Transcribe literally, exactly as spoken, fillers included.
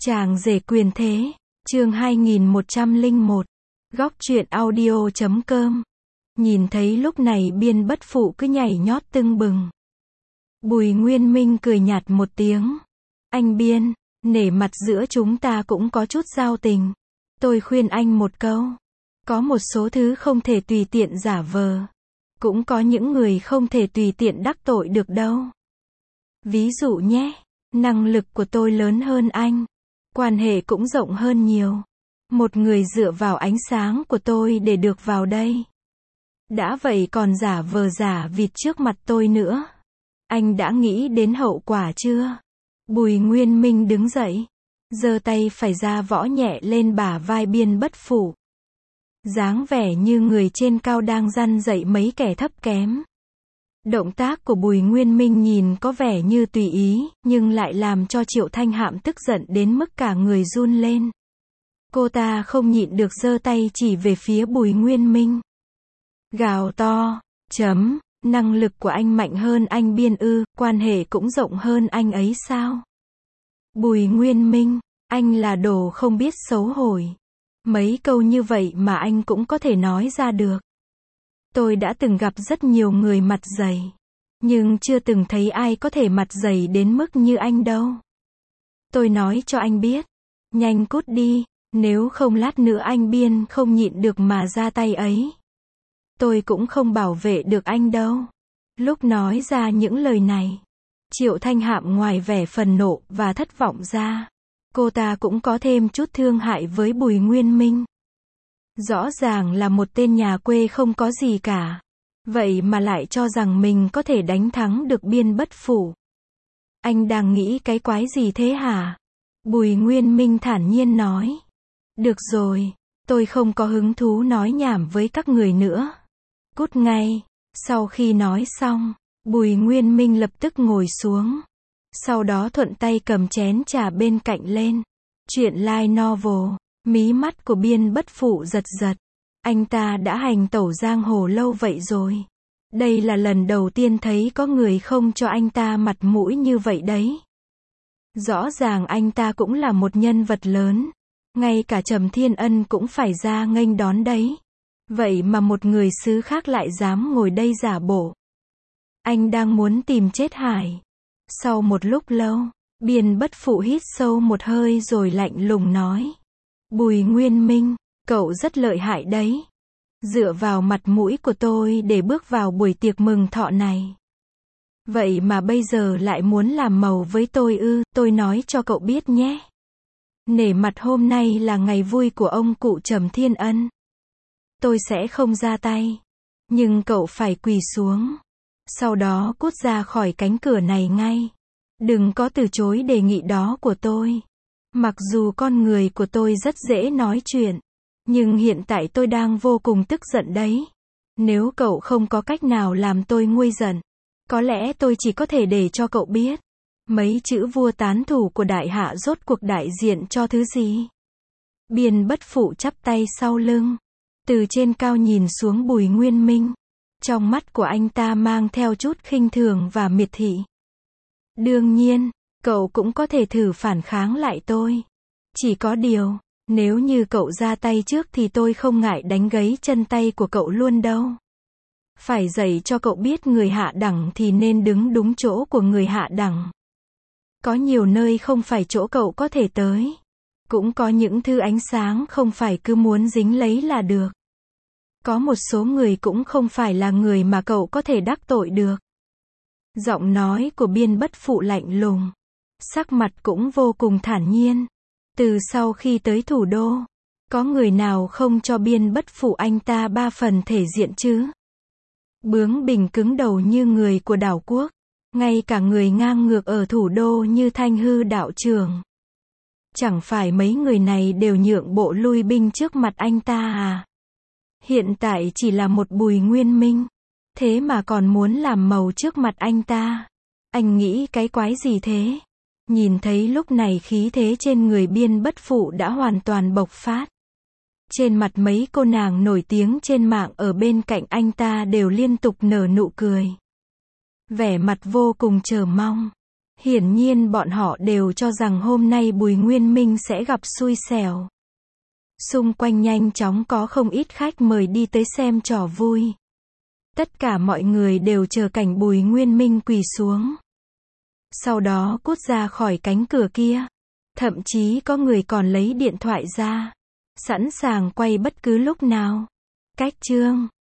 Chàng rể quyền thế, chương hai nghìn một trăm lẻ một, góc truyện audio chấm com. Nhìn thấy lúc này Biên Bất Phụ cứ nhảy nhót tưng bừng. Bùi Nguyên Minh cười nhạt một tiếng. Anh Biên, nể mặt giữa chúng ta cũng có chút giao tình. Tôi khuyên anh một câu. Có một số thứ không thể tùy tiện giả vờ. Cũng có những người không thể tùy tiện đắc tội được đâu. Ví dụ nhé, năng lực của tôi lớn hơn anh. Quan hệ cũng rộng hơn nhiều. Một người dựa vào ánh sáng của tôi để được vào đây. Đã vậy còn giả vờ giả vịt trước mặt tôi nữa. Anh đã nghĩ đến hậu quả chưa? Bùi Nguyên Minh đứng dậy, giơ tay phải ra võ nhẹ lên bả vai Biên Bất Phụ. Dáng vẻ như người trên cao đang răn dạy mấy kẻ thấp kém. Động tác của Bùi Nguyên Minh nhìn có vẻ như tùy ý, nhưng lại làm cho Triệu Thanh Hạm tức giận đến mức cả người run lên. Cô ta không nhịn được giơ tay chỉ về phía Bùi Nguyên Minh. Gào to, chấm, năng lực của anh mạnh hơn anh Biên ư, quan hệ cũng rộng hơn anh ấy sao? Bùi Nguyên Minh, anh là đồ không biết xấu hổ. Mấy câu như vậy mà anh cũng có thể nói ra được. Tôi đã từng gặp rất nhiều người mặt dày, nhưng chưa từng thấy ai có thể mặt dày đến mức như anh đâu. Tôi nói cho anh biết, nhanh cút đi, nếu không lát nữa anh Biên không nhịn được mà ra tay ấy. Tôi cũng không bảo vệ được anh đâu. Lúc nói ra những lời này, Triệu Thanh Hạm ngoài vẻ phần nộ và thất vọng ra, cô ta cũng có thêm chút thương hại với Bùi Nguyên Minh. Rõ ràng là một tên nhà quê không có gì cả. Vậy mà lại cho rằng mình có thể đánh thắng được Biên Bất Phụ. Anh đang nghĩ cái quái gì thế hả? Bùi Nguyên Minh thản nhiên nói. Được rồi, tôi không có hứng thú nói nhảm với các người nữa. Cút ngay. Sau khi nói xong, Bùi Nguyên Minh lập tức ngồi xuống. Sau đó thuận tay cầm chén trà bên cạnh lên. Chuyện light novel. Mí mắt của Biên Bất Phụ giật giật. Anh ta đã hành tẩu giang hồ lâu vậy rồi. Đây là lần đầu tiên thấy có người không cho anh ta mặt mũi như vậy đấy. Rõ ràng anh ta cũng là một nhân vật lớn. Ngay cả Trầm Thiên Ân cũng phải ra nghênh đón đấy. Vậy mà một người xứ khác lại dám ngồi đây giả bộ. Anh đang muốn tìm chết Hải. Sau một lúc lâu, Biên Bất Phụ hít sâu một hơi rồi lạnh lùng nói. Bùi Nguyên Minh, cậu rất lợi hại đấy. Dựa vào mặt mũi của tôi để bước vào buổi tiệc mừng thọ này. Vậy mà bây giờ lại muốn làm màu với tôi ư, tôi nói cho cậu biết nhé. Nể mặt hôm nay là ngày vui của ông cụ Trầm Thiên Ân. Tôi sẽ không ra tay. Nhưng cậu phải quỳ xuống. Sau đó cút ra khỏi cánh cửa này ngay. Đừng có từ chối đề nghị đó của tôi. Mặc dù con người của tôi rất dễ nói chuyện. Nhưng hiện tại tôi đang vô cùng tức giận đấy. Nếu cậu không có cách nào làm tôi nguôi giận, có lẽ tôi chỉ có thể để cho cậu biết. Mấy chữ vua tán thủ của đại hạ rốt cuộc đại diện cho thứ gì? Biên Bất Phụ chắp tay sau lưng. Từ trên cao nhìn xuống Bùi Nguyên Minh. Trong mắt của anh ta mang theo chút khinh thường và miệt thị. Đương nhiên, cậu cũng có thể thử phản kháng lại tôi. Chỉ có điều, nếu như cậu ra tay trước thì tôi không ngại đánh gãy chân tay của cậu luôn đâu. Phải dạy cho cậu biết người hạ đẳng thì nên đứng đúng chỗ của người hạ đẳng. Có nhiều nơi không phải chỗ cậu có thể tới. Cũng có những thứ ánh sáng không phải cứ muốn dính lấy là được. Có một số người cũng không phải là người mà cậu có thể đắc tội được. Giọng nói của Biên Bất Phụ lạnh lùng. Sắc mặt cũng vô cùng thản nhiên. Từ sau khi tới thủ đô, có người nào không cho Biên Bất Phụ anh ta ba phần thể diện chứ? Bướng bỉnh cứng đầu như người của đảo quốc. Ngay cả người ngang ngược ở thủ đô như Thanh Hư đạo trưởng. Chẳng phải mấy người này đều nhượng bộ lui binh trước mặt anh ta à? Hiện tại chỉ là một Bùi Nguyên Minh. Thế mà còn muốn làm màu trước mặt anh ta. Anh nghĩ cái quái gì thế? Nhìn thấy lúc này khí thế trên người Biên Bất Phụ đã hoàn toàn bộc phát. Trên mặt mấy cô nàng nổi tiếng trên mạng ở bên cạnh anh ta đều liên tục nở nụ cười. Vẻ mặt vô cùng chờ mong. Hiển nhiên bọn họ đều cho rằng hôm nay Bùi Nguyên Minh sẽ gặp xui xẻo. Xung quanh nhanh chóng có không ít khách mời đi tới xem trò vui. Tất cả mọi người đều chờ cảnh Bùi Nguyên Minh quỳ xuống. Sau đó cút ra khỏi cánh cửa kia. Thậm chí có người còn lấy điện thoại ra. Sẵn sàng quay bất cứ lúc nào. Cách chương